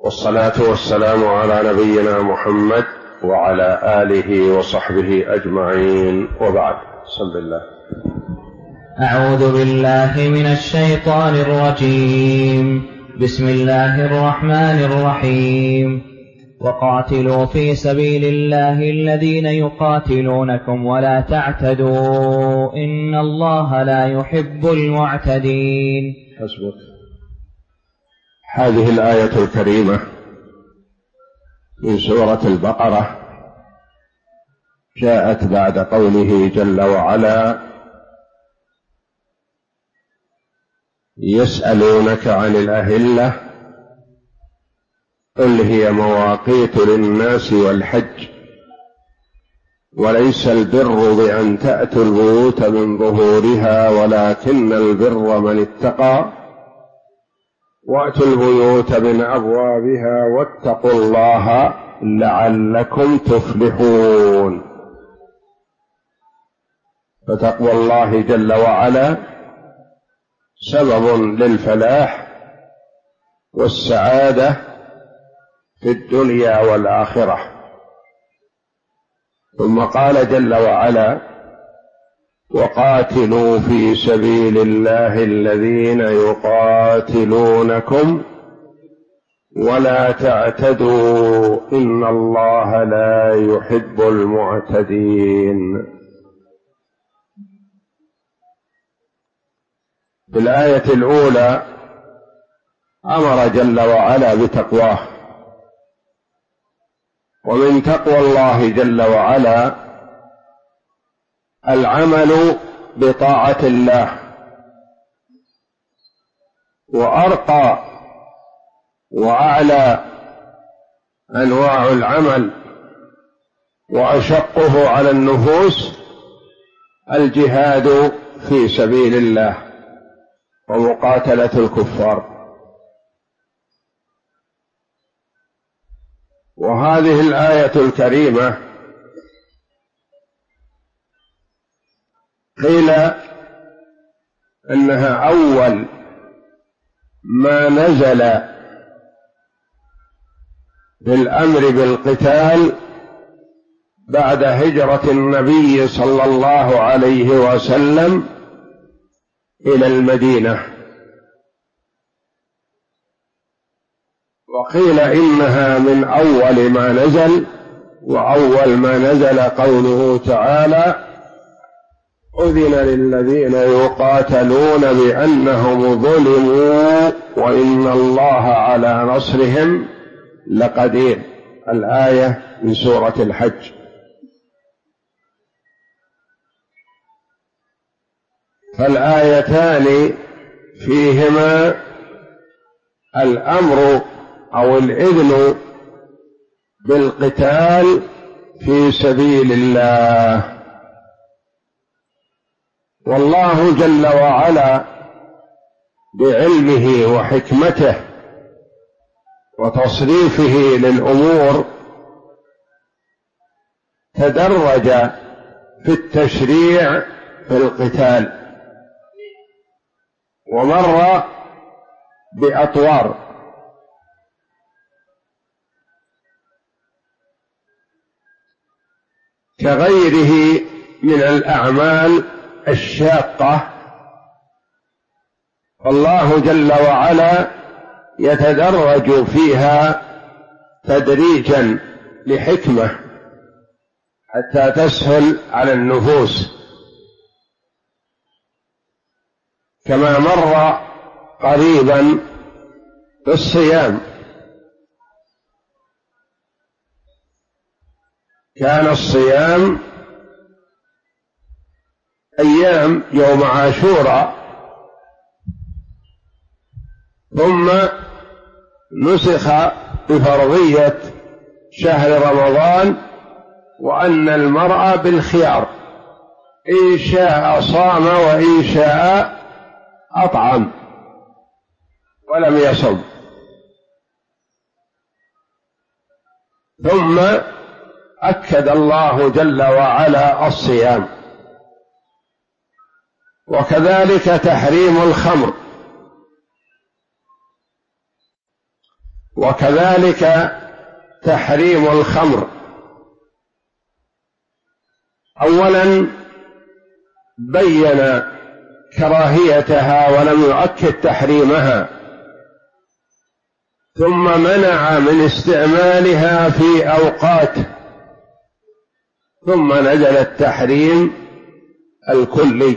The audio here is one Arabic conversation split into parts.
والصلاة والسلام على نبينا محمد وعلى آله وصحبه أجمعين، وبعد. بسم الله. أعوذ بالله من الشيطان الرجيم. بسم الله الرحمن الرحيم. وقاتلوا في سبيل الله الذين يقاتلونكم ولا تعتدوا إن الله لا يحب المعتدين. حسبك. هذه الآية الكريمة من سورة البقرة جاءت بعد قوله جل وعلا: يسألونك عن الأهلة قل هي مواقيت للناس والحج وليس البر بأن تأتوا البيوت من ظهورها ولكن البر من اتقى وأتوا البيوت من أبوابها واتقوا الله لعلكم تفلحون. فتقوى الله جل وعلا سبب للفلاح والسعادة في الدنيا والآخرة. ثم قال جل وعلا: وقاتلوا في سبيل الله الذين يقاتلونكم ولا تعتدوا إن الله لا يحب المعتدين. في الآية الأولى أمر جل وعلا بتقواه، ومن تقوى الله جل وعلا العمل بطاعة الله، وأرقى وأعلى أنواع العمل وأشقه على النفوس الجهاد في سبيل الله ومقاتلة الكفار. وهذه الآية الكريمة قيل إنها أول ما نزل بالأمر بالقتال بعد هجرة النبي صلى الله عليه وسلم إلى المدينة، وقيل إنها من أول ما نزل، وأول ما نزل قوله تعالى: أذن للذين يقاتلون بأنهم ظلموا وإن الله على نصرهم لقدير. الآية من سورة الحج. فالآيتان فيهما الأمر أو الإذن بالقتال في سبيل الله. والله جل وعلا بعلمه وحكمته وتصريفه للأمور تدرج في التشريع في القتال، ومر بأطوار، كغيره من الأعمال الشاقة. الله جل وعلا يتدرج فيها تدريجا لحكمة حتى تسهل على النفوس، كما مر قريبا بالصيام. كان الصيام أيام يوم عاشوراء، ثم نسخ بفرضية شهر رمضان، وأن المرء بالخيار إن شاء صام وإن شاء أطعم ولم يصم. ثم أكد الله جل وعلا الصيام، وكذلك تحريم الخمر، وكذلك تحريم الخمر. أولا بين كراهيتها ولم يؤكد تحريمها، ثم منع من استعمالها في أوقات، ثم نزل التحريم الكلي.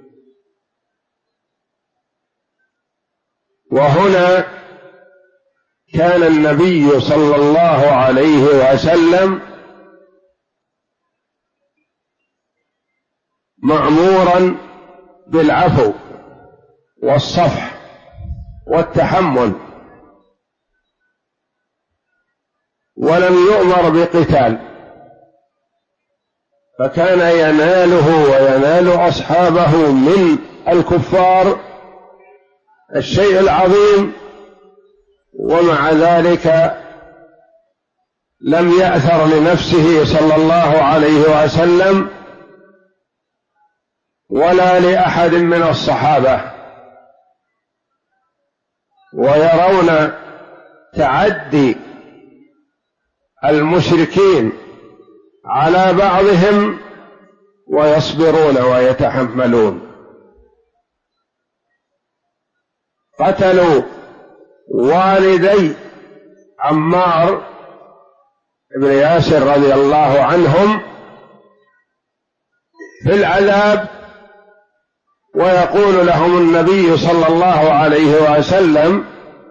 وهنا كان النبي صلى الله عليه وسلم مأمورا بالعفو والصفح والتحمل، ولم يؤمر بقتال، فكان يناله وينال أصحابه من الكفار الشيء العظيم، ومع ذلك لم يأثر لنفسه صلى الله عليه وسلم ولا لأحد من الصحابة، ويرون تعدي المشركين على بعضهم ويصبرون ويتحملون. قتلوا والدي عمار بن ياسر رضي الله عنهم في العذاب، ويقول لهم النبي صلى الله عليه وسلم: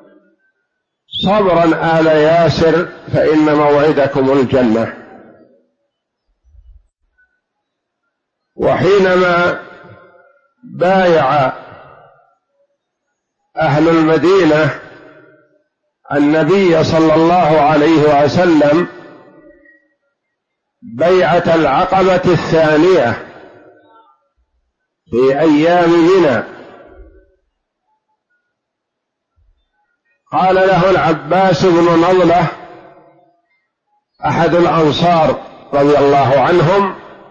صبرا آل ياسر فإن موعدكم الجنة. وحينما بايع أهل المدينة النبي صلى الله عليه وسلم بيعة العقبة الثانية في أيام منى، قال له العباس بن نضلة أحد الأنصار رضي الله عنهم: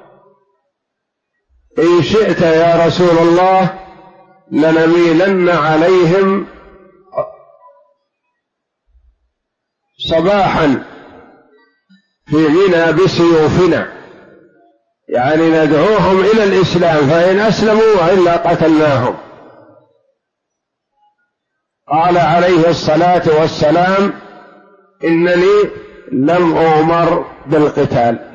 إن شئت يا رسول الله لنميلن عليهم صباحا في منى بسيوفنا، يعني ندعوهم إلى الإسلام، فإن أسلموا وإلا قتلناهم. قال عليه الصلاة والسلام: إنني لم أؤمر بالقتال.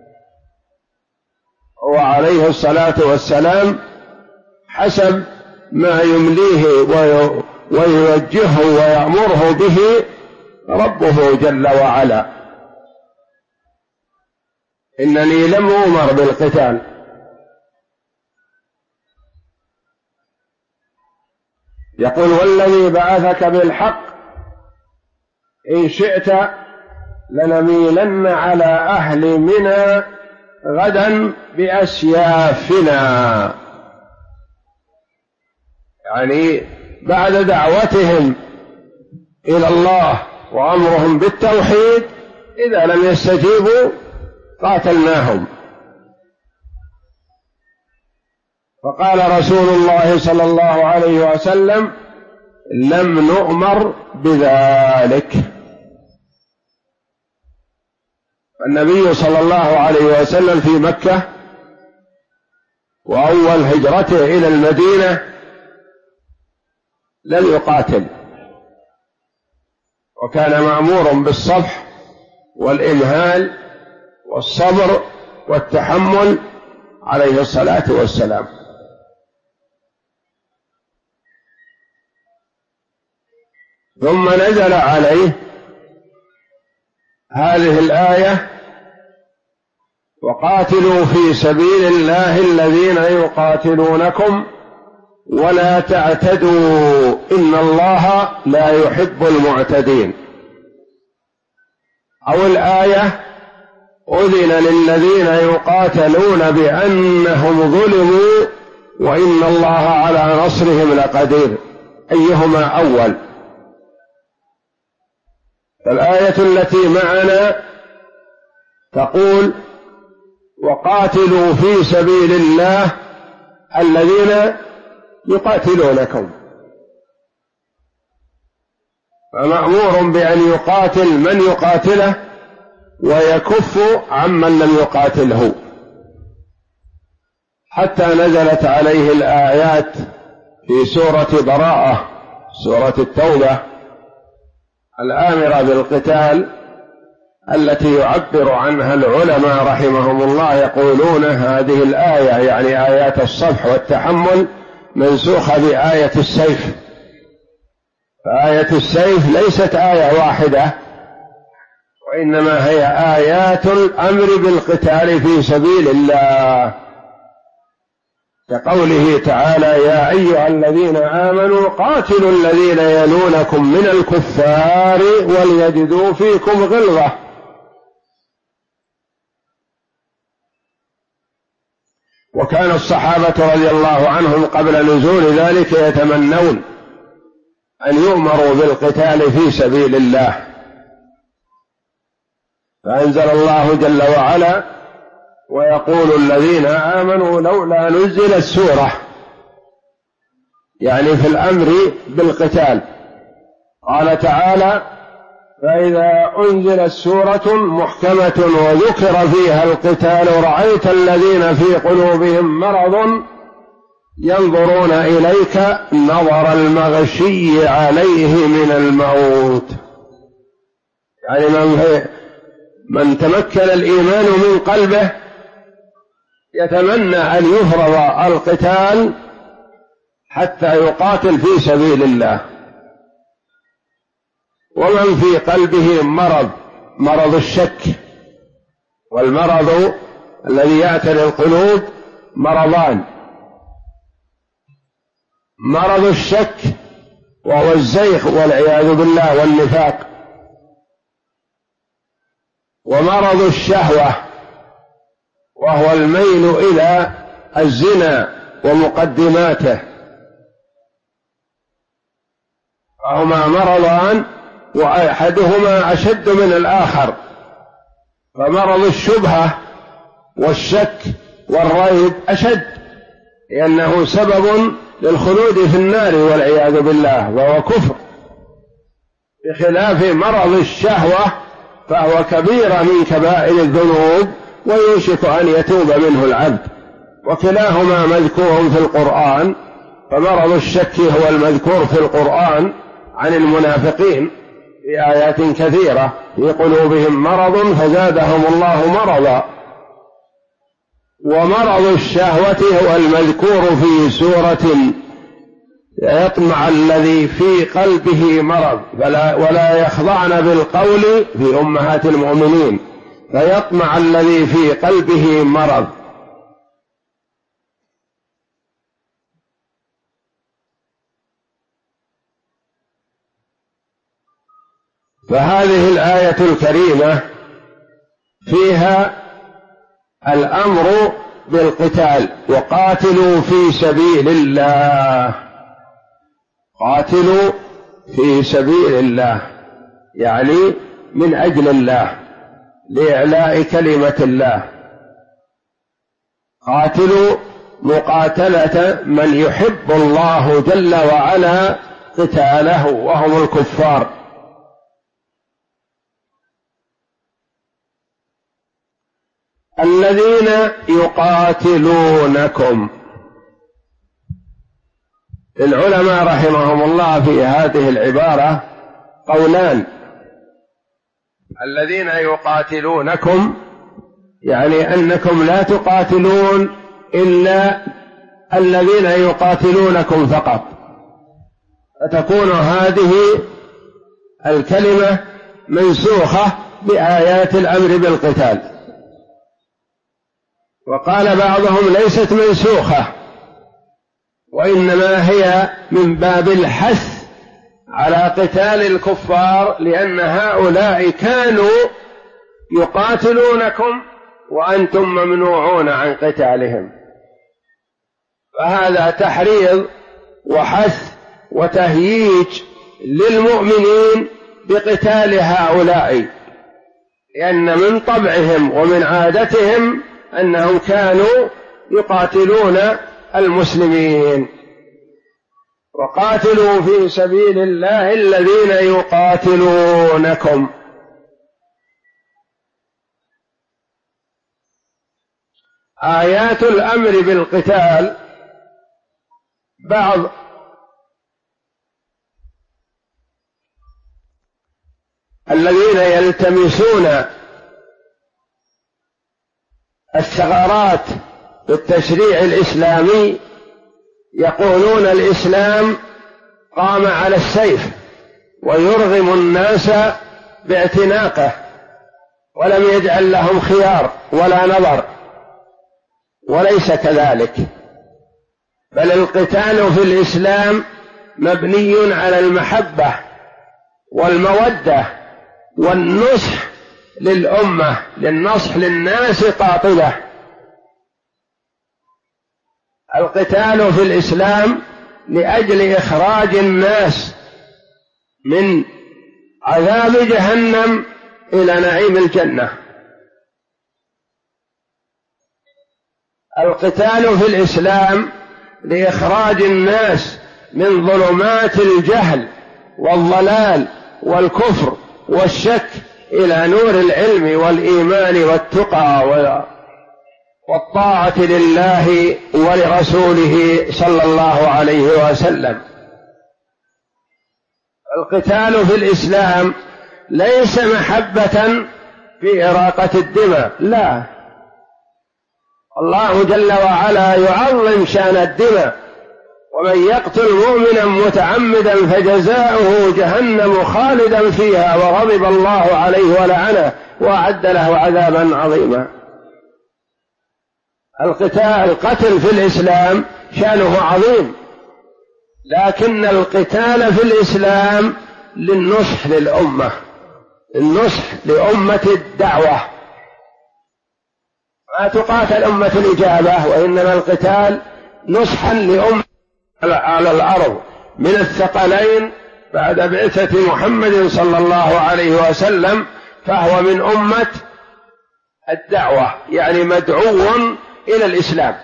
وعليه الصلاة والسلام حسب ما يمليه ويوجهه ويأمره به ربه جل وعلا: إنني لم أؤمر بالقتال. يقول: والذي بعثك بالحق إن شئت لنميلن على أهل منى غدا بأسيافنا، يعني بعد دعوتهم إلى الله وأمرهم بالتوحيد إذا لم يستجيبوا قاتلناهم. فقال رسول الله صلى الله عليه وسلم: لم نؤمر بذلك. النبي صلى الله عليه وسلم في مكة وأول هجرته إلى المدينة لم يقاتل، وكان مأمور بالصفح والإمهال والصبر والتحمل عليه الصلاة والسلام. ثم نزل عليه هذه الآية: وقاتلوا في سبيل الله الذين يقاتلونكم ولا تعتدوا إن الله لا يحب المعتدين. أو الآية: أذن للذين يقاتلون بأنهم ظلموا وإن الله على نصرهم لقدير. أيهما أول؟ فالآية التي معنا تقول: وقاتلوا في سبيل الله الذين يقاتلونكم. فمأمور بأن يقاتل من يقاتله ويكف عمن لم يقاتله، حتى نزلت عليه الآيات في سورة براءة، سورة التوبة، الآمرة بالقتال، التي يعبر عنها العلماء رحمهم الله يقولون هذه الآية يعني آيات الصفح والتحمل منسوخة بآية السيف، فآية السيف ليست آية واحدة، وإنما هي آيات الأمر بالقتال في سبيل الله، كقوله تعالى: يا أيها الذين آمنوا قاتلوا الذين يلونكم من الكفار وليجدوا فيكم غلظة. وكان الصحابة رضي الله عنهم قبل نزول ذلك يتمنون أن يؤمروا بالقتال في سبيل الله، فأنزل الله جل وعلا: ويقول الذين آمنوا لولا نزلت سورة، يعني في الأمر بالقتال. قال تعالى: فإذا أنزلت سورة محكمة وذكر فيها القتال رأيت الذين في قلوبهم مرض ينظرون إليك نظر المغشي عليه من الموت، يعني من تمكن الإيمان من قلبه يتمنى أن يفرض القتال حتى يقاتل في سبيل الله. ومن في قلبه مرض الشك، والمرض الذي يعتري القلوب مرضان: مرض الشك وهو الزيغ والعياذ بالله والنفاق، ومرض الشهوة وهو الميل إلى الزنا ومقدماته، فهما مرضان وأحدهما أشد من الآخر. فمرض الشبهة والشك والريب أشد، لأنه سبب للخلود في النار والعياذ بالله، وهو كفر، بخلاف مرض الشهوة فهو كبيرة من كبائر الذنوب ويوشك أن يتوب منه العبد، وكلاهما مذكور في القرآن. فمرض الشك هو المذكور في القرآن عن المنافقين في آيات كثيرة: في قلوبهم مرض فزادهم الله مرضا. ومرض الشهوة هو المذكور في سورة: يطمع الذي في قلبه مرض ولا يخضعن بالقول في أمهات المؤمنين، فيطمع الذي في قلبه مرض. فهذه الآية الكريمة فيها الأمر بالقتال: وقاتلوا في سبيل الله. قاتلوا في سبيل الله يعني من أجل الله، لإعلاء كلمة الله. قاتلوا مقاتلة من يحب الله جل وعلا قتاله وهم الكفار. الذين يقاتلونكم، العلماء رحمهم الله في هذه العبارة قولان: الذين يقاتلونكم يعني أنكم لا تقاتلون إلا الذين يقاتلونكم فقط، فتكون هذه الكلمة منسوخة بآيات الأمر بالقتال. وقال بعضهم: ليست منسوخة، وإنما هي من باب الحث على قتال الكفار، لأن هؤلاء كانوا يقاتلونكم وأنتم ممنوعون عن قتالهم، فهذا تحريض وحث وتهييج للمؤمنين بقتال هؤلاء، لأن من طبعهم ومن عادتهم أنهم كانوا يقاتلون المسلمين. وقاتلوا في سبيل الله الذين يقاتلونكم. آيات الأمر بالقتال بعض الذين يلتمسون الثغرات بالتشريع الإسلامي يقولون الإسلام قام على السيف ويرغم الناس باعتناقه ولم يجعل لهم خيار ولا نظر، وليس كذلك، بل القتال في الإسلام مبني على المحبة والمودة والنصح للأمة، للنصح للناس قاطبة. القتال في الإسلام لأجل إخراج الناس من عذاب جهنم إلى نعيم الجنة. القتال في الإسلام لإخراج الناس من ظلمات الجهل والضلال والكفر والشك إلى نور العلم والإيمان والتقى والطاعة لله ولرسوله صلى الله عليه وسلم. القتال في الإسلام ليس محبة في إراقة الدماء، لا، الله جل وعلا يعظم شأن الدماء، ومن يقتل مؤمنا متعمدا فجزاؤه جهنم خالدا فيها وغضب الله عليه ولعنه وأعد له عذابا عظيما. القتل في الإسلام شأنه عظيم، لكن القتال في الإسلام للنصح للأمة، النصح لأمة الدعوة، ما تقاتل أمة الإجابة، وإنما القتال نصحا لأمة على الأرض من الثقلين بعد بعثة محمد صلى الله عليه وسلم، فهو من أمة الدعوة، يعني مدعو إلى الإسلام،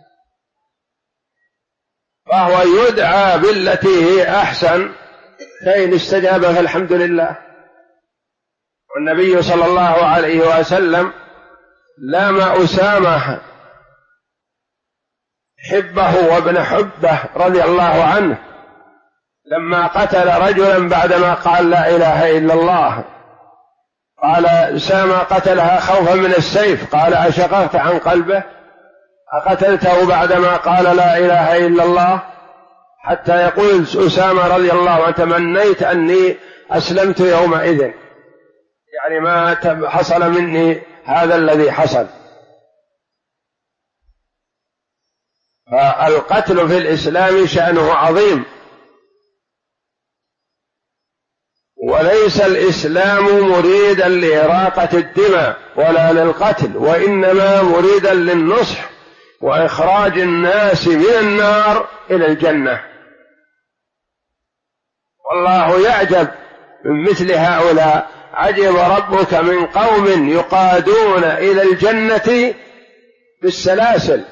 فهو يدعى بالتي هي أحسن، فإن استجاب فالحمد لله. والنبي صلى الله عليه وسلم لام أسامة حبه وابن حبه رضي الله عنه لما قتل رجلا بعدما قال لا إله إلا الله، قال أسامة قتلها خوفا من السيف، قال أشققت عن قلبه؟ أقتلته بعدما قال لا إله إلا الله؟ حتى يقول أسامة رضي الله عنه تمنيت أني أسلمت يومئذ، يعني ما حصل مني هذا الذي حصل. فالقتل في الإسلام شأنه عظيم، وليس الإسلام مريدا لإراقة الدماء ولا للقتل، وإنما مريدا للنصح وإخراج الناس من النار إلى الجنة. والله يعجب من مثل هؤلاء، عجب ربك من قوم يقادون إلى الجنة بالسلاسل.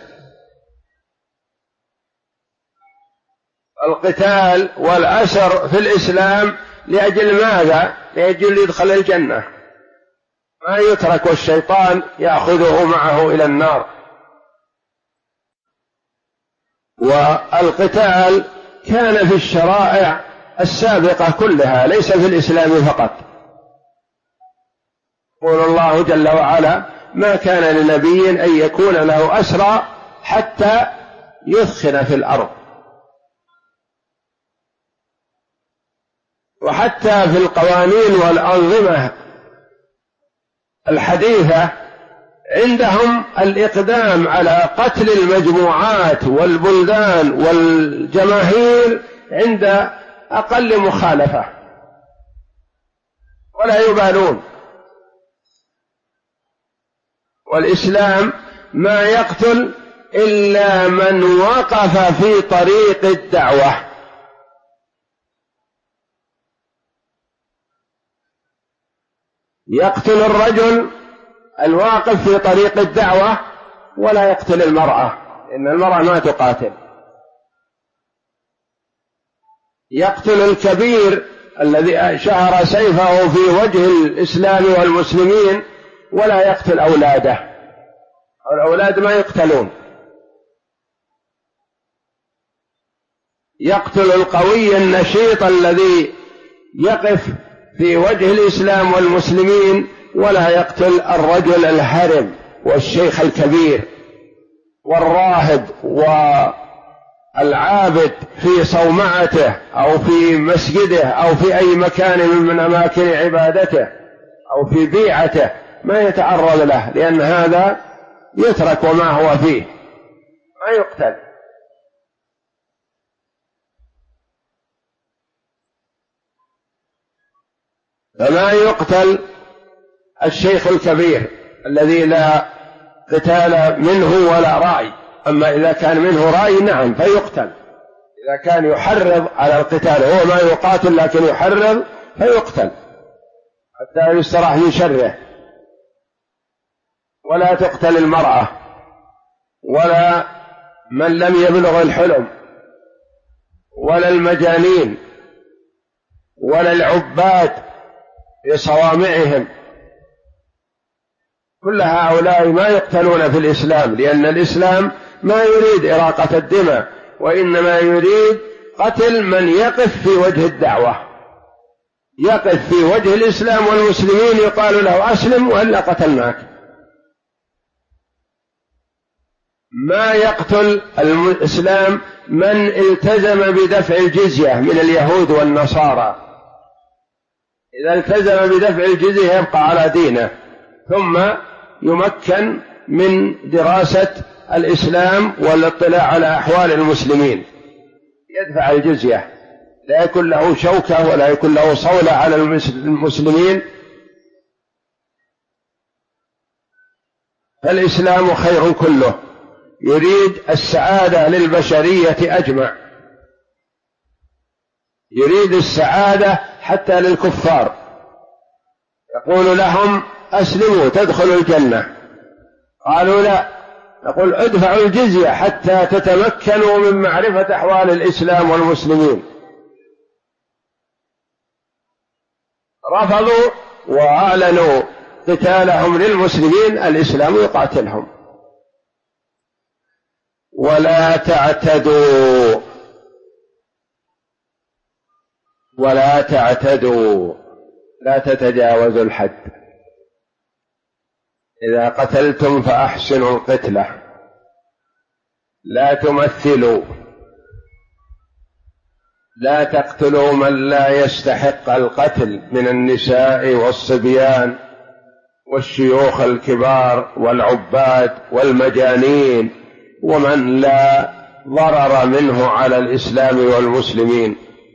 القتال والأسر في الإسلام لأجل ماذا؟ لأجل يدخل الجنة، ما يترك والشيطان يأخذه معه إلى النار. والقتال كان في الشرائع السابقة كلها، ليس في الإسلام فقط. يقول الله جل وعلا ما كان لنبي أن يكون له أسرى حتى يثخن في الأرض. وحتى في القوانين والأنظمة الحديثة عندهم الإقدام على قتل المجموعات والبلدان والجماهير عند أقل مخالفة، ولا يبالون. والإسلام ما يقتل إلا من وقف في طريق الدعوة. يقتل الرجل الواقف في طريق الدعوة ولا يقتل المرأة، إن المرأة ما تقاتل. يقتل الكبير الذي شهر سيفه في وجه الإسلام والمسلمين، ولا يقتل أولاده. الأولاد ما يقتلون. يقتل القوي النشيط الذي يقف في وجه الإسلام والمسلمين، ولا يقتل الرجل الهرم والشيخ الكبير والراهب والعابد في صومعته أو في مسجده أو في أي مكان من أماكن عبادته أو في بيعته، ما يتعرض له، لأن هذا يترك وما هو فيه، ما يقتل. فما يقتل الشيخ الكبير الذي لا قتال منه ولا رأي. أما إذا كان منه رأي نعم فيقتل، إذا كان يحرض على القتال، هو ما يقاتل لكن يحرض فيقتل حتى يستراح من شره. ولا تقتل المرأة ولا من لم يبلغ الحلم ولا المجانين ولا العباد بصوامعهم، كل هؤلاء ما يقتلون في الإسلام، لأن الإسلام ما يريد إراقة الدماء، وإنما يريد قتل من يقف في وجه الدعوة، يقف في وجه الإسلام والمسلمين، يقال له أسلم وإلا قتلناك. ما يقتل الإسلام من التزم بدفع الجزية من اليهود والنصارى. إذا التزم بدفع الجزية يبقى على دينه، ثم يمكن من دراسة الإسلام والاطلاع على أحوال المسلمين، يدفع الجزية، لا يكون له شوكة ولا يكون له صولة على المسلمين. فالإسلام خير كله، يريد السعادة للبشرية أجمع، يريد السعادة حتى للكفار، يقول لهم أسلموا تدخلوا الجنة، قالوا لا، نقول ادفعوا الجزية حتى تتمكنوا من معرفة أحوال الإسلام والمسلمين. رفضوا وأعلنوا قتالهم للمسلمين، الإسلام يقاتلهم. ولا تعتدوا، ولا تعتدوا، لا تتجاوزوا الحد. إذا قتلتم فأحسنوا القتلة، لا تمثلوا، لا تقتلوا من لا يستحق القتل من النساء والصبيان والشيوخ الكبار والعباد والمجانين ومن لا ضرر منه على الإسلام والمسلمين.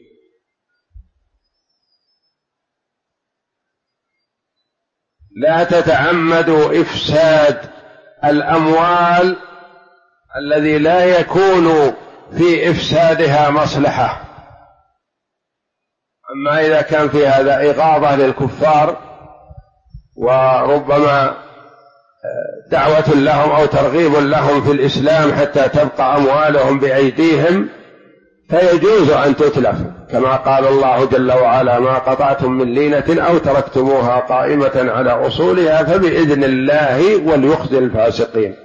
لا تتعمدوا إفساد الأموال الذي لا يكون في إفسادها مصلحة. أما إذا كان في هذا إغاظة للكفار وربما دعوة لهم أو ترغيب لهم في الإسلام حتى تبقى أموالهم بأيديهم، فيجوز أن تتلف، كما قال الله جل وعلا: ما قطعتم من لينة أو تركتموها قائمة على أصولها فبإذن الله وليخزي الفاسقين.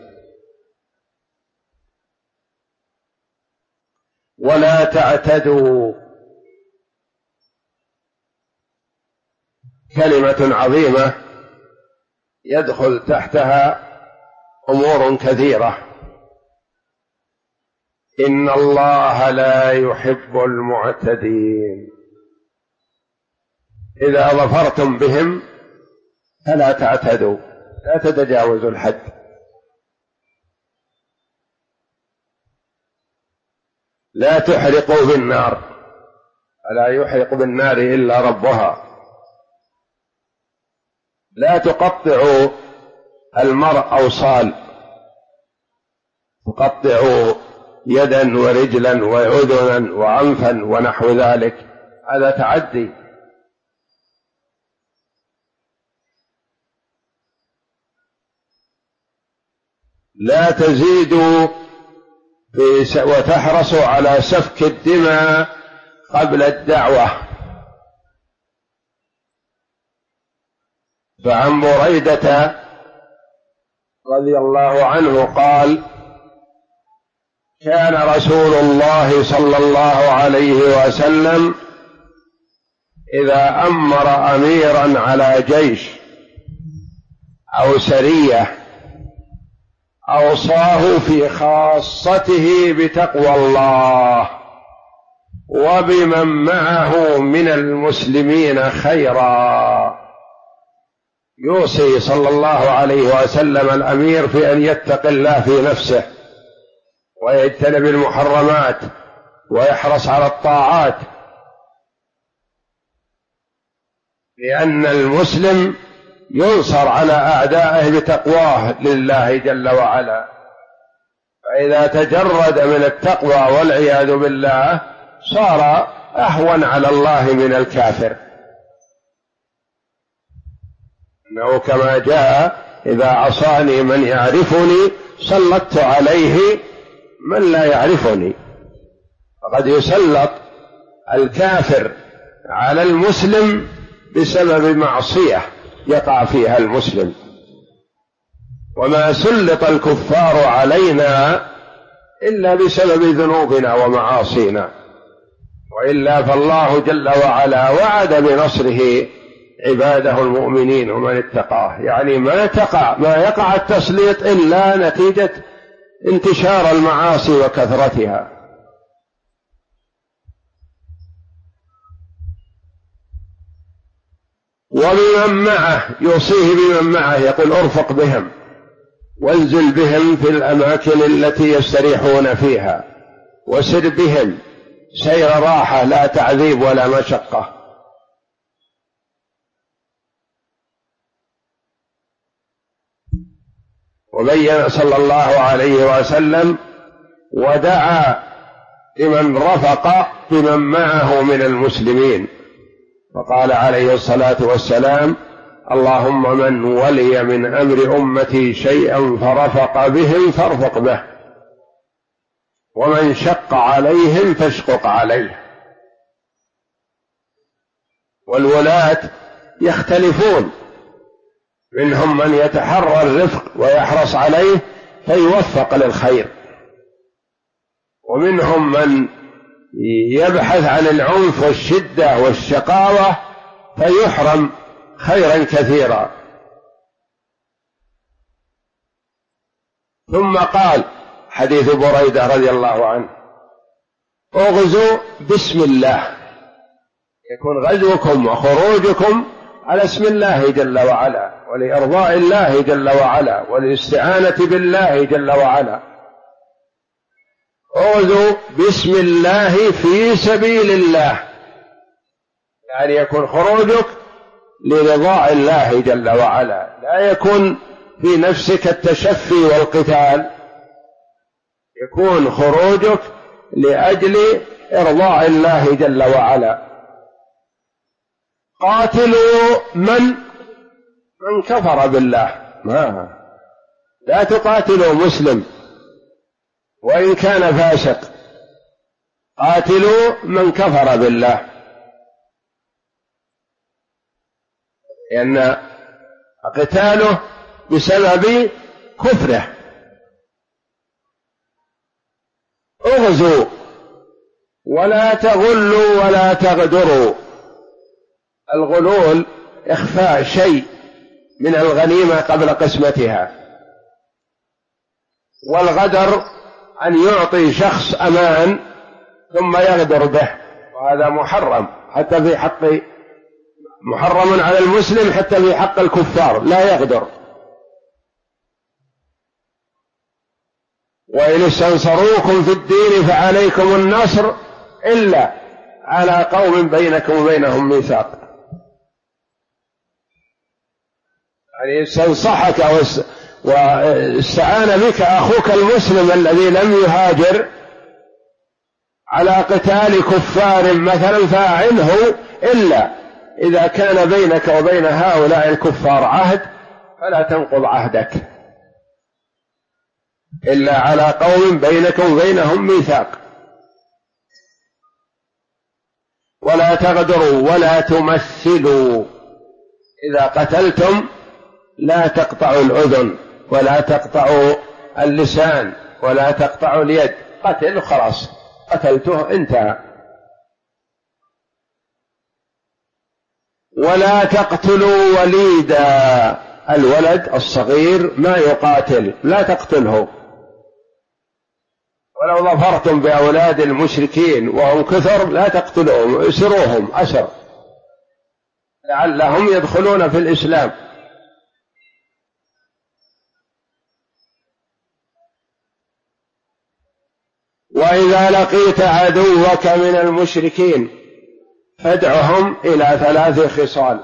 ولا تعتدوا، كلمة عظيمة يدخل تحتها أمور كثيرة. إن الله لا يحب المعتدين، إذا ظفرتم بهم فلا تعتدوا، لا تتجاوزوا الحد. لا تحرقوا بالنار، فلا يحرق بالنار إلا ربها. لا تقطعوا المرء أوصال، تقطعوا يدا ورجلا وأذنا وعنفا ونحو ذلك، هذا تعدي. لا تزيدوا وتحرصوا على سفك الدماء قبل الدعوة. فعن بريدة رضي الله عنه قال: كان رسول الله صلى الله عليه وسلم إذا أمر أميرا على جيش أو سرية أوصاه في خاصته بتقوى الله وبمن معه من المسلمين خيرا. يوصي صلى الله عليه وسلم الأمير في أن يتقي الله في نفسه ويجتنب المحرمات ويحرص على الطاعات، لأن المسلم ينصر على أعدائه بتقواه لله جل وعلا. فإذا تجرد من التقوى والعياذ بالله صار أهون على الله من الكافر، إنه كما جاء: إذا عصاني من يعرفني سلطت عليه من لا يعرفني. فقد يسلط الكافر على المسلم بسبب معصية يقع فيها المسلم، وما سلط الكفار علينا إلا بسبب ذنوبنا ومعاصينا، وإلا فالله جل وعلا وعد بنصره عباده المؤمنين ومن اتقاه. يعني ما يقع التسليط إلا نتيجة انتشار المعاصي وكثرتها. وبمن معه، يوصيه بمن معه، يقول: ارفق بهم وانزل بهم في الأماكن التي يستريحون فيها، وسر بهم سير راحة لا تعذيب ولا مشقة. وبين صلى الله عليه وسلم ودعا لمن رفق بمن معه من المسلمين، فقال عليه الصلاة والسلام: اللهم من ولي من أمر أمتي شيئا فرفق بهم فارفق به، ومن شق عليهم فاشقق عليه. والولاة يختلفون، منهم من يتحرى الرفق ويحرص عليه فيوفق للخير، ومنهم من يبحث عن العنف والشدة والشقاوة فيحرم خيرا كثيرا. ثم قال: حديث بريدة رضي الله عنه: اغزوا بسم الله، يكون غزوكم وخروجكم على اسم الله جل وعلا، ولإرضاء الله جل وعلا، والاستعانة بالله جل وعلا. اغزوا بسم الله في سبيل الله، يعني يكون خروجك لرضاء الله جل وعلا، لا يكون في نفسك التشفي والقتال، يكون خروجك لأجل إرضاء الله جل وعلا. قاتلوا من كفر بالله، لا تقاتلوا مسلم وإن كان فاسق، قاتلوا من كفر بالله، لأن قتاله بسبب كفره. اغزوا ولا تغلوا ولا تغدروا. الغلول إخفاء شيء من الغنيمة قبل قسمتها، والغدر أن يعطي شخص أمان ثم يغدر به، وهذا محرم حتى في حق، محرم على المسلم حتى في حق الكفار لا يغدر. وإن استنصروكم في الدين فعليكم النصر إلا على قوم بينكم وبينهم ميثاق. يعني استنصحك واستعان بك أخوك المسلم الذي لم يهاجر على قتال كفار مثلا فأعنه، إلا إذا كان بينك وبين هؤلاء الكفار عهد فلا تنقض عهدك إلا على قوم بينك وبينهم ميثاق. ولا تغدروا ولا تمثلوا. إذا قتلتم لا تقطعوا الأذن ولا تقطعوا اللسان ولا تقطعوا اليد، قتل خلاص، قتلته انتهى. ولا تقتلوا وليدا، الولد الصغير ما يقاتل، لا تقتله. ولو ظفرتم بأولاد المشركين وهم كثر لا تقتلوهم، اسروهم أسر لعلهم يدخلون في الإسلام. وإذا لقيت عدوك من المشركين فادعهم إلى 3 خصال،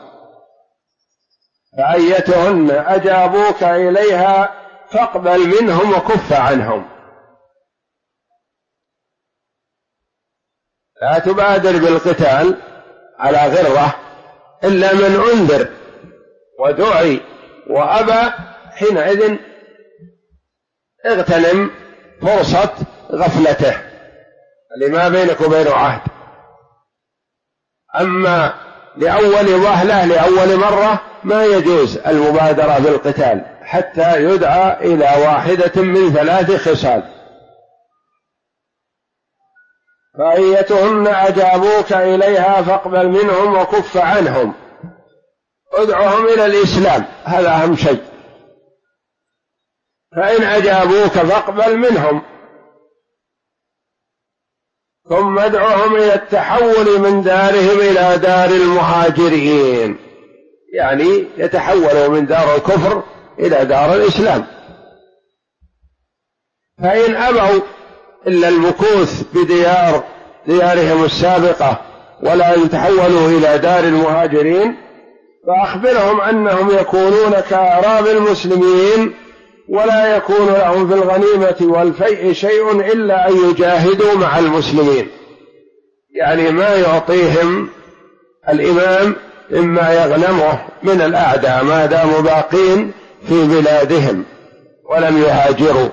فأيتهن أجابوك إليها فاقبل منهم وكف عنهم. لا تبادر بالقتال على غرة إلا من أنذر ودعي وأبى، حينئذ اغتنم فرصة غفلته لما بينك وبينه عهد. أما لأول وهلة لأول مرة ما يجوز المبادرة بالقتال حتى يدعى إلى واحدة من 3 خصال. فأيتهن أجابوك إليها فاقبل منهم وكف عنهم، ادعهم إلى الإسلام، هذا أهم شيء. فإن أجابوك فاقبل منهم، ثم ادعهم إلى التحول من دارهم إلى دار المهاجرين، يعني يتحولوا من دار الكفر إلى دار الإسلام. فإن أبوا إلا المكوث بديارهم السابقة ولا يتحولوا إلى دار المهاجرين، فأخبرهم أنهم يكونون كأعراب المسلمين ولا يكون لهم في الغنيمة والفيء شيء إلا أن يجاهدوا مع المسلمين، يعني ما يعطيهم الإمام إما يغنمه من الأعداء ما داموا باقين في بلادهم ولم يهاجروا.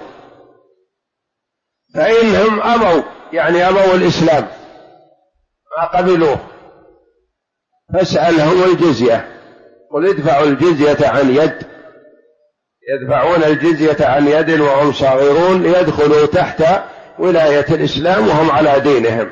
فإنهم أبوا، يعني أبوا الإسلام ما قبلوه، فاسألهم الجزية، قل ادفعوا الجزية عن يد، يدفعون الجزية عن يد وهم صاغرون ليدخلوا تحت ولاية الإسلام وهم على دينهم.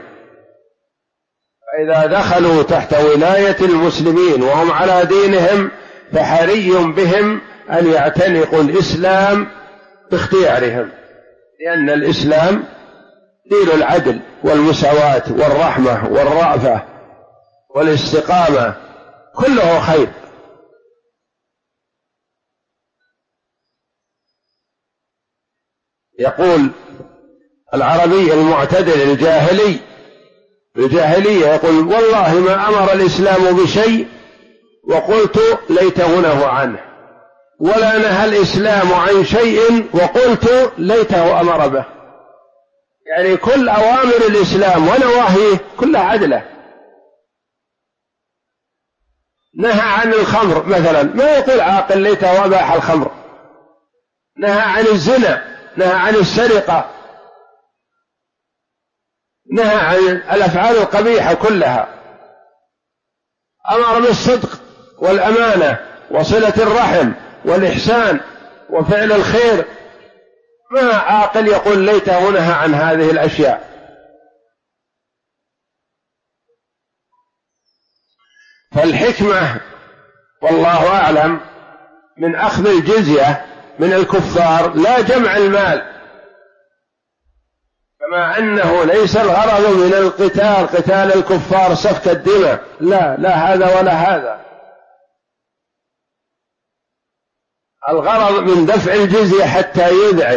فإذا دخلوا تحت ولاية المسلمين وهم على دينهم فحري بهم أن يعتنقوا الإسلام باختيارهم، لأن الإسلام دين العدل والمساواة والرحمة والرأفة والاستقامة، كله خير. يقول العربي المعتدل الجاهلية يقول والله ما أمر الإسلام بشيء وقلت ليته نهى عنه، ولا نهى الإسلام عن شيء وقلت ليته أمر به. يعني كل أوامر الإسلام ونواهيه كلها عدلة. نهى عن الخمر مثلا ما يقول عاقل ليته أباح الخمر، نهى عن الزنا، نهى عن السرقة، نهى عن الأفعال القبيحة كلها، أمر بالصدق والأمانة وصلة الرحم والإحسان وفعل الخير. ما عاقل يقول ليته نهى عن هذه الأشياء. فالحكمة والله أعلم من أخذ الجزية من الكفار لا جمع المال، كما أنه ليس الغرض من القتال قتال الكفار سفك الدماء، لا هذا ولا هذا. الغرض من دفع الجزية حتى يدعي